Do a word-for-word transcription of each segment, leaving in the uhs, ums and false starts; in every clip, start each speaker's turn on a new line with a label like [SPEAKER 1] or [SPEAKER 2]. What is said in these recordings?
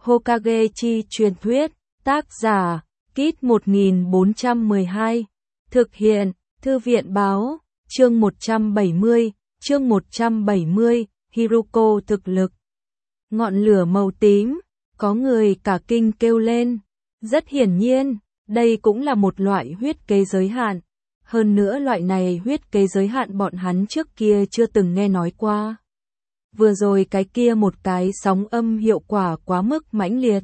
[SPEAKER 1] Hokage chi truyền thuyết, tác giả, Kit một nghìn bốn trăm mười hai, thực hiện, Thư viện báo, chương một trăm bảy mươi, chương một trăm bảy mươi, Hiruko thực lực. Ngọn lửa màu tím, có người cả kinh kêu lên. Rất hiển nhiên, đây cũng là một loại huyết kế giới hạn. Hơn nữa loại này huyết kế giới hạn bọn hắn trước kia chưa từng nghe nói qua. Vừa rồi cái kia một cái sóng âm hiệu quả quá mức mãnh liệt.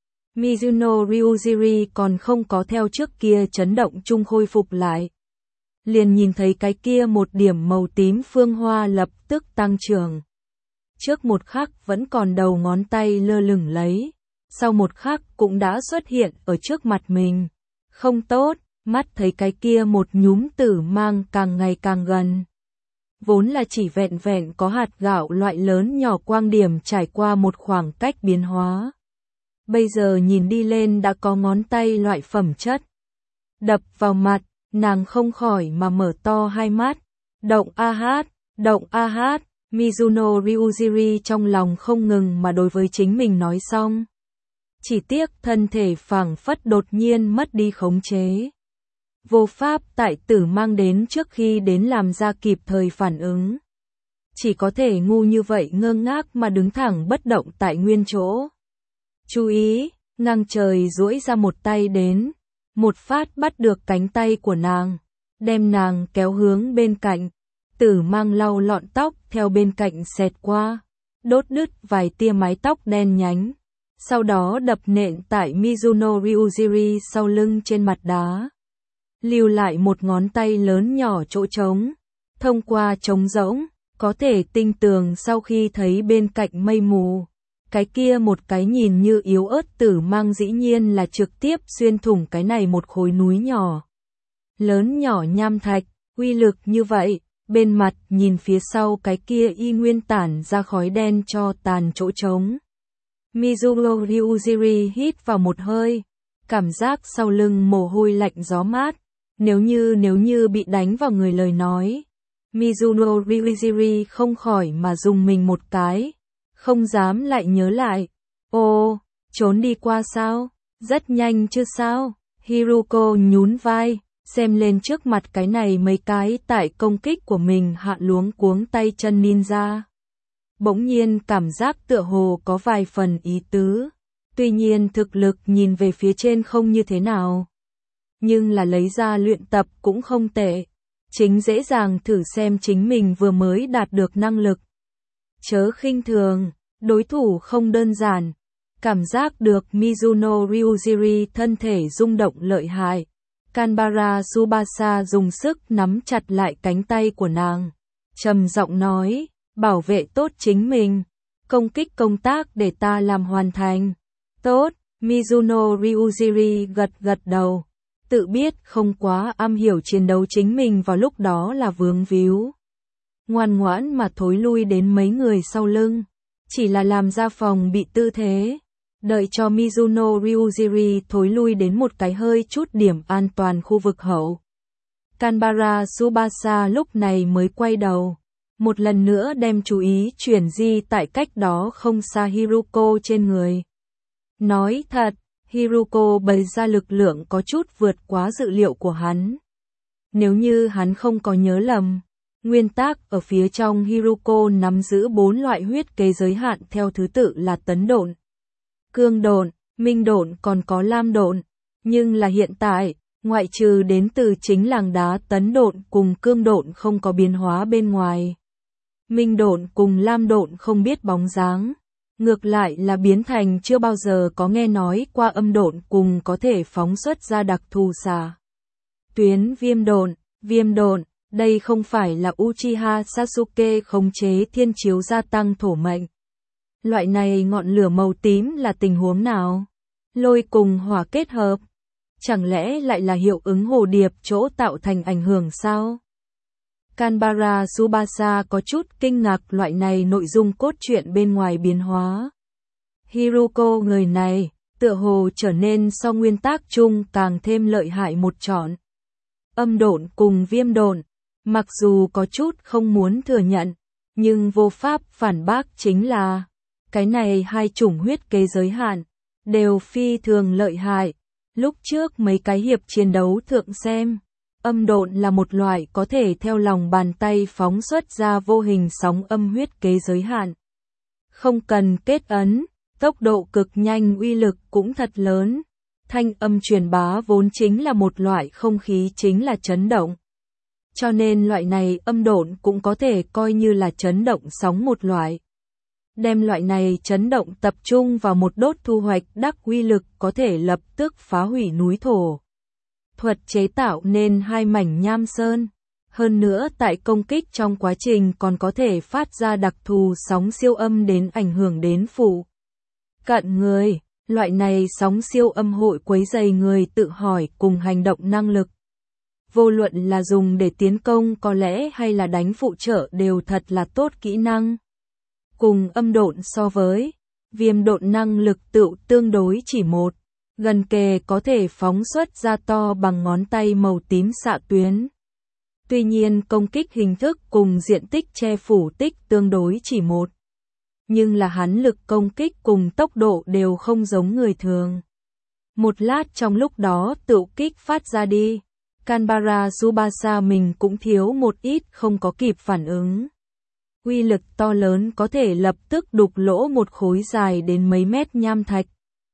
[SPEAKER 1] Mizuno Ryujiri còn không có theo trước kia chấn động chung khôi phục lại. Liền nhìn thấy cái kia một điểm màu tím phương hoa lập tức tăng trưởng. Trước một khắc vẫn còn đầu ngón tay lơ lửng lấy, sau một khắc cũng đã xuất hiện ở trước mặt mình. Không tốt, mắt thấy cái kia một nhúm tử mang càng ngày càng gần. Vốn là chỉ vẹn vẹn có hạt gạo loại lớn nhỏ quang điểm trải qua một khoảng cách biến hóa. Bây giờ nhìn đi lên đã có ngón tay loại phẩm chất. Đập vào mặt, nàng không khỏi mà mở to hai mắt. Động a hát, động a hát, Mizuno Ryujiri trong lòng không ngừng mà đối với chính mình nói xong. Chỉ tiếc thân thể phảng phất đột nhiên mất đi khống chế. Vô pháp tại tử mang đến trước khi đến làm ra kịp thời phản ứng. Chỉ có thể ngu như vậy ngơ ngác mà đứng thẳng bất động tại nguyên chỗ. Chú ý, ngang trời duỗi ra một tay đến, một phát bắt được cánh tay của nàng, đem nàng kéo hướng bên cạnh. Tử mang lau lọn tóc theo bên cạnh xẹt qua, đốt đứt vài tia mái tóc đen nhánh. Sau đó đập nện tại Mizuno Ryujiri sau lưng trên mặt đá. Lưu lại một ngón tay lớn nhỏ chỗ trống. Thông qua trống rỗng, có thể tinh tường sau khi thấy bên cạnh mây mù. Cái kia một cái nhìn như yếu ớt tử mang dĩ nhiên là trực tiếp xuyên thủng cái này một khối núi nhỏ. Lớn nhỏ nham thạch, uy lực như vậy, bên mặt nhìn phía sau cái kia y nguyên tản ra khói đen cho tàn chỗ trống. Mizuno Ryujiri hít vào một hơi, cảm giác sau lưng mồ hôi lạnh gió mát, nếu như nếu như bị đánh vào người lời nói. Mizuno Ryujiri không khỏi mà dùng mình một cái, không dám lại nhớ lại. Ô, trốn đi qua sao? Rất nhanh chứ sao? Hiruko nhún vai, xem lên trước mặt cái này mấy cái tại công kích của mình hạ luống cuống tay chân ninja. Bỗng nhiên cảm giác tựa hồ có vài phần ý tứ. Tuy nhiên thực lực nhìn về phía trên không như thế nào. Nhưng là lấy ra luyện tập cũng không tệ. Chính dễ dàng thử xem chính mình vừa mới đạt được năng lực. Chớ khinh thường, đối thủ không đơn giản. Cảm giác được Mizuno Ryujiri thân thể rung động lợi hại. Kanbara Tsubasa dùng sức nắm chặt lại cánh tay của nàng. Trầm giọng nói, bảo vệ tốt chính mình. Công kích công tác để ta làm hoàn thành. Tốt, Mizuno Ryujiri gật gật đầu. Tự biết không quá am hiểu chiến đấu chính mình vào lúc đó là vướng víu. Ngoan ngoãn mà thối lui đến mấy người sau lưng. Chỉ là làm ra phòng bị tư thế. Đợi cho Mizuno Ryujiri thối lui đến một cái hơi chút điểm an toàn khu vực hậu. Kanbara Tsubasa lúc này mới quay đầu. Một lần nữa đem chú ý chuyển di tại cách đó không xa Hiruko trên người. Nói thật, Hiruko bày ra lực lượng có chút vượt quá dự liệu của hắn. Nếu như hắn không có nhớ lầm, nguyên tắc ở phía trong Hiruko nắm giữ bốn loại huyết kế giới hạn theo thứ tự là tấn độn, cương độn, minh độn còn có lam độn. Nhưng là hiện tại, ngoại trừ đến từ chính làng đá tấn độn cùng cương độn không có biến hóa bên ngoài. Minh độn cùng lam độn không biết bóng dáng. Ngược lại là biến thành chưa bao giờ có nghe nói qua âm độn cùng có thể phóng xuất ra đặc thù xà tuyến viêm độn. Viêm độn, đây không phải là Uchiha Sasuke khống chế thiên chiếu gia tăng thổ mệnh. Loại này ngọn lửa màu tím là tình huống nào? Lôi cùng hỏa kết hợp. Chẳng lẽ lại là hiệu ứng hồ điệp chỗ tạo thành ảnh hưởng sao? Kanbara Tsubasa có chút kinh ngạc loại này nội dung cốt truyện bên ngoài biến hóa. Hiruko người này, tựa hồ trở nên so nguyên tắc chung càng thêm lợi hại một trọn. Âm độn cùng viêm độn, mặc dù có chút không muốn thừa nhận, nhưng vô pháp phản bác chính là Cái này hai chủng huyết kế giới hạn, đều phi thường lợi hại. Lúc trước mấy cái hiệp chiến đấu thượng xem, âm độn là một loại có thể theo lòng bàn tay phóng xuất ra vô hình sóng âm huyết kế giới hạn. Không cần kết ấn, tốc độ cực nhanh, uy lực cũng thật lớn. Thanh âm truyền bá vốn chính là một loại không khí, chính là chấn động. Cho nên loại này âm độn cũng có thể coi như là chấn động sóng một loại. Đem loại này chấn động tập trung vào một đốt thu hoạch đắc uy lực có thể lập tức phá hủy núi thổ. Thuật chế tạo nên hai mảnh nham sơn. Hơn nữa tại công kích trong quá trình còn có thể phát ra đặc thù sóng siêu âm đến ảnh hưởng đến phụ cận người. Loại này sóng siêu âm hội quấy rầy người tự hỏi cùng hành động năng lực. Vô luận là dùng để tiến công có lẽ hay là đánh phụ trợ đều thật là tốt kỹ năng. Cùng âm độn so với, viêm độn năng lực tựu tương đối chỉ một, gần kề có thể phóng xuất ra to bằng ngón tay màu tím xạ tuyến. Tuy nhiên công kích hình thức cùng diện tích che phủ tích tương đối chỉ một. Nhưng là hắn lực công kích cùng tốc độ đều không giống người thường. Một lát trong lúc đó tựu kích phát ra đi. Canberra Tsubasa mình cũng thiếu một ít không có kịp phản ứng. Uy lực to lớn có thể lập tức đục lỗ một khối dài đến mấy mét nham thạch.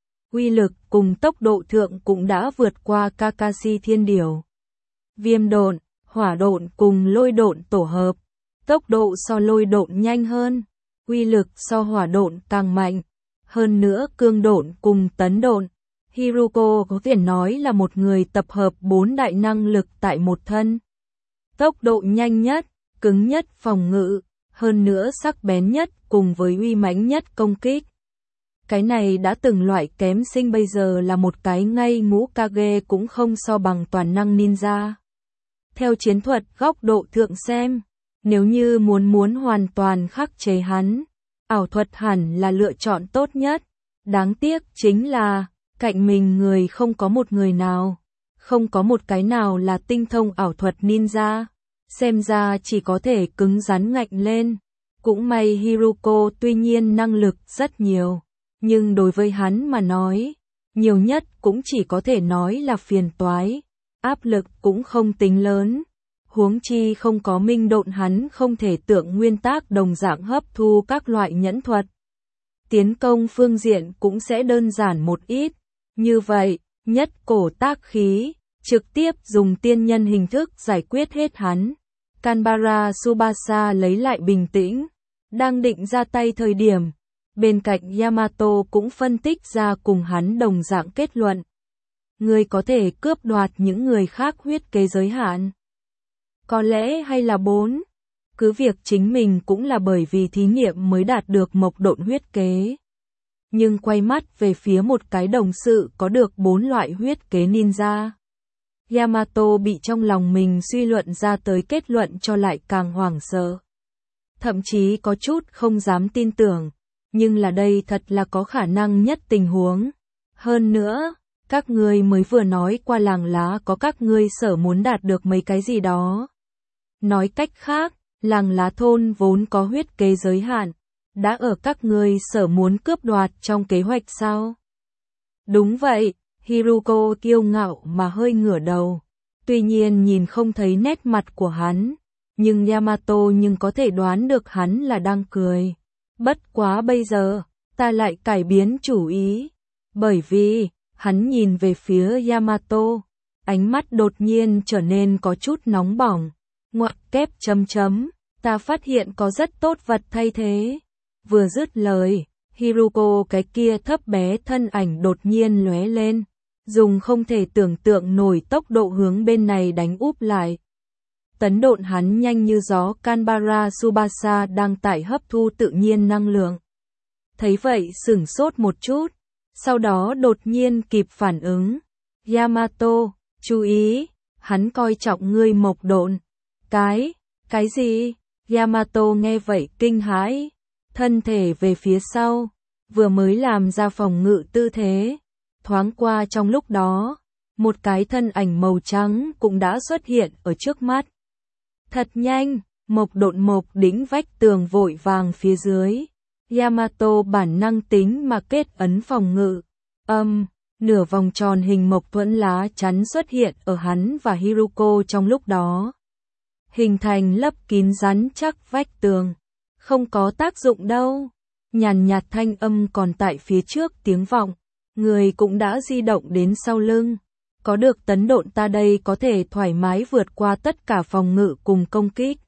[SPEAKER 1] Uy lực cùng tốc độ thượng cũng đã vượt qua Kakashi Thiên Điểu. Viêm độn, hỏa độn cùng lôi độn tổ hợp. Tốc độ so lôi độn nhanh hơn. Uy lực so hỏa độn càng mạnh. Hơn nữa cương độn cùng tấn độn. Hiruko có thể nói là một người tập hợp bốn đại năng lực tại một thân. Tốc độ nhanh nhất, cứng nhất phòng ngự, hơn nữa sắc bén nhất cùng với uy mãnh nhất công kích. Cái này đã từng loại kém sinh bây giờ là một cái ngay ngũ Kage cũng không so bằng toàn năng ninja. Theo chiến thuật góc độ thượng xem, nếu như muốn muốn hoàn toàn khắc chế hắn, ảo thuật hẳn là lựa chọn tốt nhất. Đáng tiếc chính là cạnh mình người không có một người nào, không có một cái nào là tinh thông ảo thuật ninja, xem ra chỉ có thể cứng rắn ngạnh lên. Cũng may Hiruko tuy nhiên năng lực rất nhiều, nhưng đối với hắn mà nói, nhiều nhất cũng chỉ có thể nói là phiền toái, áp lực cũng không tính lớn. Huống chi không có minh độn hắn không thể tượng nguyên tác đồng dạng hấp thu các loại nhẫn thuật. Tiến công phương diện cũng sẽ đơn giản một ít. Như vậy, nhất cổ tác khí, trực tiếp dùng tiên nhân hình thức giải quyết hết hắn. Canberra Tsubasa lấy lại bình tĩnh, đang định ra tay thời điểm. Bên cạnh Yamato cũng phân tích ra cùng hắn đồng dạng kết luận. Người có thể cướp đoạt những người khác huyết kế giới hạn. Có lẽ hay là bốn. Cứ việc chính mình cũng là bởi vì thí nghiệm mới đạt được mộc độn huyết kế. Nhưng quay mắt về phía một cái đồng sự có được bốn loại huyết kế ninja. Yamato bị trong lòng mình suy luận ra tới kết luận cho lại càng hoảng sợ. Thậm chí có chút không dám tin tưởng. Nhưng là đây thật là có khả năng nhất tình huống. Hơn nữa, các ngươi mới vừa nói qua làng lá có các ngươi sở muốn đạt được mấy cái gì đó. Nói cách khác, làng lá thôn vốn có huyết kế giới hạn. Đã ở các ngươi sở muốn cướp đoạt trong kế hoạch sao? Đúng vậy, Hiruko kiêu ngạo mà hơi ngửa đầu. Tuy nhiên nhìn không thấy nét mặt của hắn, nhưng Yamato nhưng có thể đoán được hắn là đang cười. Bất quá bây giờ, ta lại cải biến chủ ý. Bởi vì, hắn nhìn về phía Yamato, ánh mắt đột nhiên trở nên có chút nóng bỏng. Ngoặc kép chấm chấm, ta phát hiện có rất tốt vật thay thế. Vừa dứt lời, Hiruko cái kia thấp bé thân ảnh đột nhiên lóe lên, dùng không thể tưởng tượng nổi tốc độ hướng bên này đánh úp lại. Tấn độn hắn nhanh như gió. Canberra Tsubasa đang tại hấp thu tự nhiên năng lượng. Thấy vậy sửng sốt một chút, sau đó đột nhiên kịp phản ứng. Yamato, chú ý, hắn coi trọng ngươi mộc độn. Cái, cái gì? Yamato nghe vậy kinh hãi, thân thể về phía sau, vừa mới làm ra phòng ngự tư thế. Thoáng qua trong lúc đó, một cái thân ảnh màu trắng cũng đã xuất hiện ở trước mắt. Thật nhanh, mộc độn mộc đỉnh vách tường vội vàng phía dưới. Yamato bản năng tính mà kết ấn phòng ngự. Âm, nửa vòng tròn hình mộc thuẫn lá chắn xuất hiện ở hắn và Hiruko trong lúc đó. Hình thành lấp kín rắn chắc vách tường. Không có tác dụng đâu. Nhàn nhạt thanh âm còn tại phía trước tiếng vọng. Người cũng đã di động đến sau lưng. Có được tấn độn ta đây có thể thoải mái vượt qua tất cả phòng ngự cùng công kích.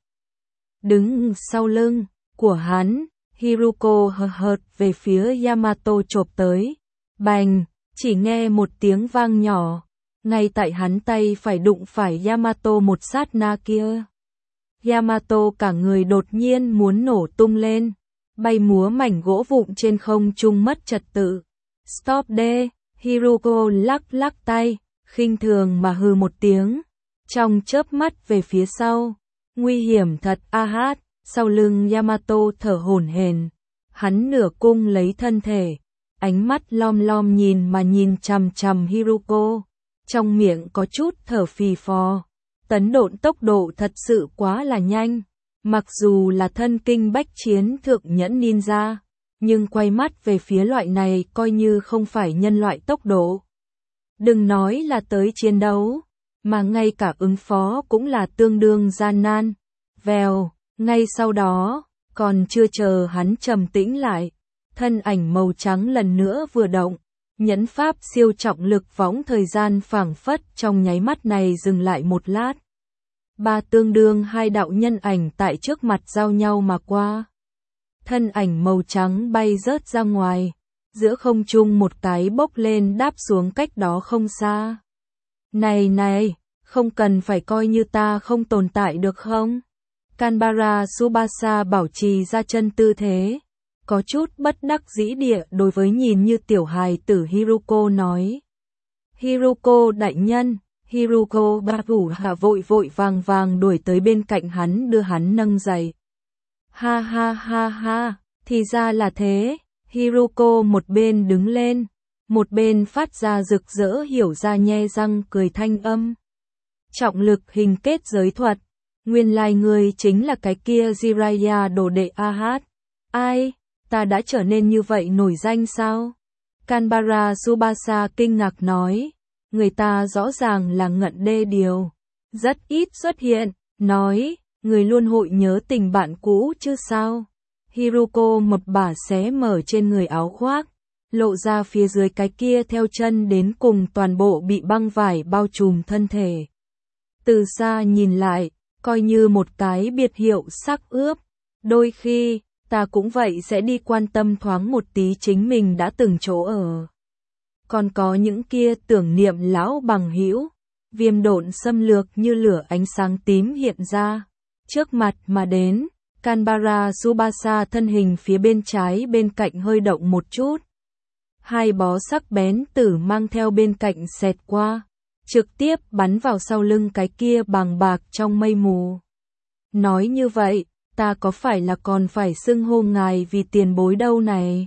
[SPEAKER 1] Đứng sau lưng của hắn, Hiruko hờ hợt về phía Yamato chộp tới. Bành, chỉ nghe một tiếng vang nhỏ. Ngay tại hắn tay phải đụng phải Yamato một sát na kia. Yamato cả người đột nhiên muốn nổ tung lên. Bay múa mảnh gỗ vụn trên không trung mất trật tự. Stop đê, Hiruko lắc lắc tay, khinh thường mà hừ một tiếng. Trong chớp mắt về phía sau. Nguy hiểm thật a hát, sau lưng Yamato thở hổn hển. Hắn nửa cung lấy thân thể. Ánh mắt lom lom nhìn mà nhìn chằm chằm Hiruko. Trong miệng có chút thở phì phò. Tấn độn tốc độ thật sự quá là nhanh. Mặc dù là thân kinh bách chiến thượng nhẫn ninja, nhưng quay mắt về phía loại này coi như không phải nhân loại tốc độ. Đừng nói là tới chiến đấu, mà ngay cả ứng phó cũng là tương đương gian nan. Vèo, ngay sau đó, còn chưa chờ hắn trầm tĩnh lại, thân ảnh màu trắng lần nữa vừa động, nhẫn pháp siêu trọng lực võng thời gian phảng phất trong nháy mắt này dừng lại một lát. Ba tương đương hai đạo nhân ảnh tại trước mặt giao nhau mà qua. Thân ảnh màu trắng bay rớt ra ngoài, giữa không trung một cái bốc lên đáp xuống cách đó không xa. Này này, không cần phải coi như ta không tồn tại được không? Kanbara Tsubasa bảo trì ra chân tư thế, có chút bất đắc dĩ địa đối với nhìn như tiểu hài tử Hiruko nói. Hiruko đại nhân. Hiruko ba thủ hạ vội vội vàng vàng đuổi tới bên cạnh hắn đưa hắn nâng dậy. Ha ha ha ha, thì ra là thế. Hiruko một bên đứng lên, một bên phát ra rực rỡ hiểu ra nhe răng cười thanh âm. Trọng lực hình kết giới thuật, nguyên lai người chính là cái kia Jiraiya đồ đệ a hát. Ai, ta đã trở nên như vậy nổi danh sao? Kanbara Tsubasa kinh ngạc nói. Người ta rõ ràng là ngận đê điều, rất ít xuất hiện, nói, người luôn hội nhớ tình bạn cũ chứ sao. Hiruko một bả xé mở trên người áo khoác, lộ ra phía dưới cái kia theo chân đến cùng toàn bộ bị băng vải bao trùm thân thể. Từ xa nhìn lại, coi như một cái biệt hiệu sắc ướp, đôi khi, ta cũng vậy sẽ đi quan tâm thoáng một tí chính mình đã từng chỗ ở. Còn có những kia tưởng niệm lão bằng hữu, viêm độn xâm lược như lửa ánh sáng tím hiện ra. Trước mặt mà đến, Kanbara Tsubasa thân hình phía bên trái bên cạnh hơi động một chút. Hai bó sắc bén tử mang theo bên cạnh xẹt qua, trực tiếp bắn vào sau lưng cái kia bàng bạc trong mây mù. Nói như vậy, ta có phải là còn phải xưng hô ngài vì tiền bối đâu này?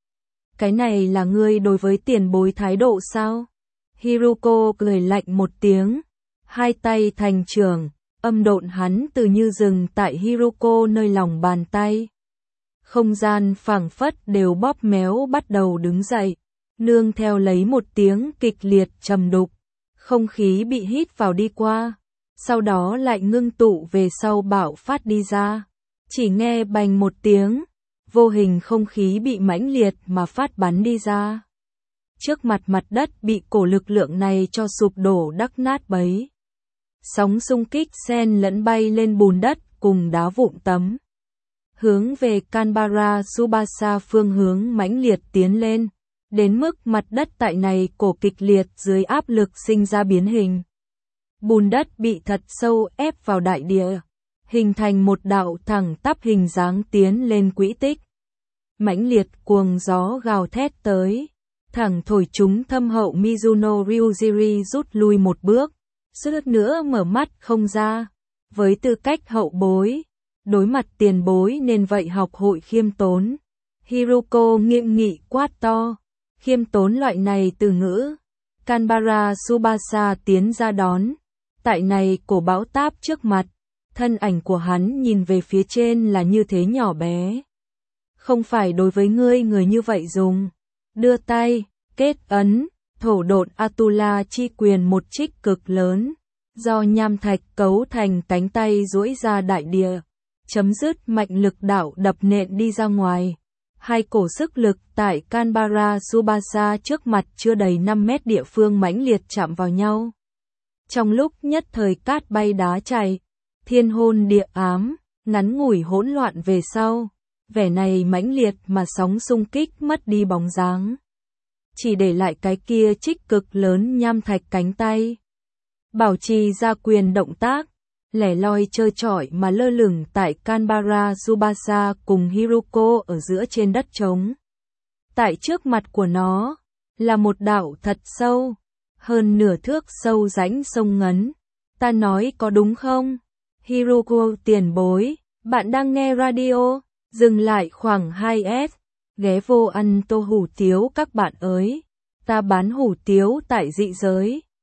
[SPEAKER 1] Cái này là ngươi đối với tiền bối thái độ sao? Hiruko cười lạnh một tiếng, hai tay thành trường, âm độn hắn từ như dừng tại Hiruko nơi lòng bàn tay. Không gian phảng phất đều bóp méo bắt đầu đứng dậy, nương theo lấy một tiếng kịch liệt trầm đục, không khí bị hít vào đi qua, sau đó lại ngưng tụ về sau bạo phát đi ra. Chỉ nghe bành một tiếng, vô hình không khí bị mãnh liệt mà phát bắn đi ra. Trước mặt mặt đất bị cổ lực lượng này cho sụp đổ đắc nát bấy. Sóng xung kích xen lẫn bay lên bùn đất cùng đá vụn tấm. Hướng về Kanbara Tsubasa phương hướng mãnh liệt tiến lên, đến mức mặt đất tại này cổ kịch liệt dưới áp lực sinh ra biến hình. Bùn đất bị thật sâu ép vào đại địa, hình thành một đạo thẳng tắp hình dáng tiến lên quỹ tích. Mãnh liệt cuồng gió gào thét tới, thẳng thổi chúng thâm hậu Mizuno Ryujiri rút lui một bước, suýt nữa mở mắt không ra. Với tư cách hậu bối, đối mặt tiền bối nên vậy học hội khiêm tốn. Hiruko nghiêm nghị quát to, khiêm tốn loại này từ ngữ. Kanbara Tsubasa tiến ra đón, tại này cổ bão táp trước mặt, thân ảnh của hắn nhìn về phía trên là như thế nhỏ bé. Không phải đối với ngươi người như vậy dùng. Đưa tay, kết ấn, thổ độn Atula chi quyền một trích cực lớn. Do nham thạch cấu thành cánh tay duỗi ra đại địa. Chấm dứt mạnh lực đạo đập nện đi ra ngoài. Hai cổ sức lực tại Canberra Subasa trước mặt chưa đầy năm mét địa phương mãnh liệt chạm vào nhau. Trong lúc nhất thời cát bay đá chạy, thiên hôn địa ám, ngắn ngủi hỗn loạn về sau, vẻ này mãnh liệt mà sóng xung kích mất đi bóng dáng. Chỉ để lại cái kia trích cực lớn nham thạch cánh tay. Bảo trì ra quyền động tác, lẻ loi trơ trọi mà lơ lửng tại Canberra Subasa cùng Hiruko ở giữa trên đất trống. Tại trước mặt của nó, là một đảo thật sâu, hơn nửa thước sâu rãnh sông ngấn. Ta nói có đúng không? Hiruko tiền bối, bạn đang nghe radio, dừng lại khoảng hai S, ghé vô ăn tô hủ tiếu các bạn ơi. Ta bán hủ tiếu tại dị giới.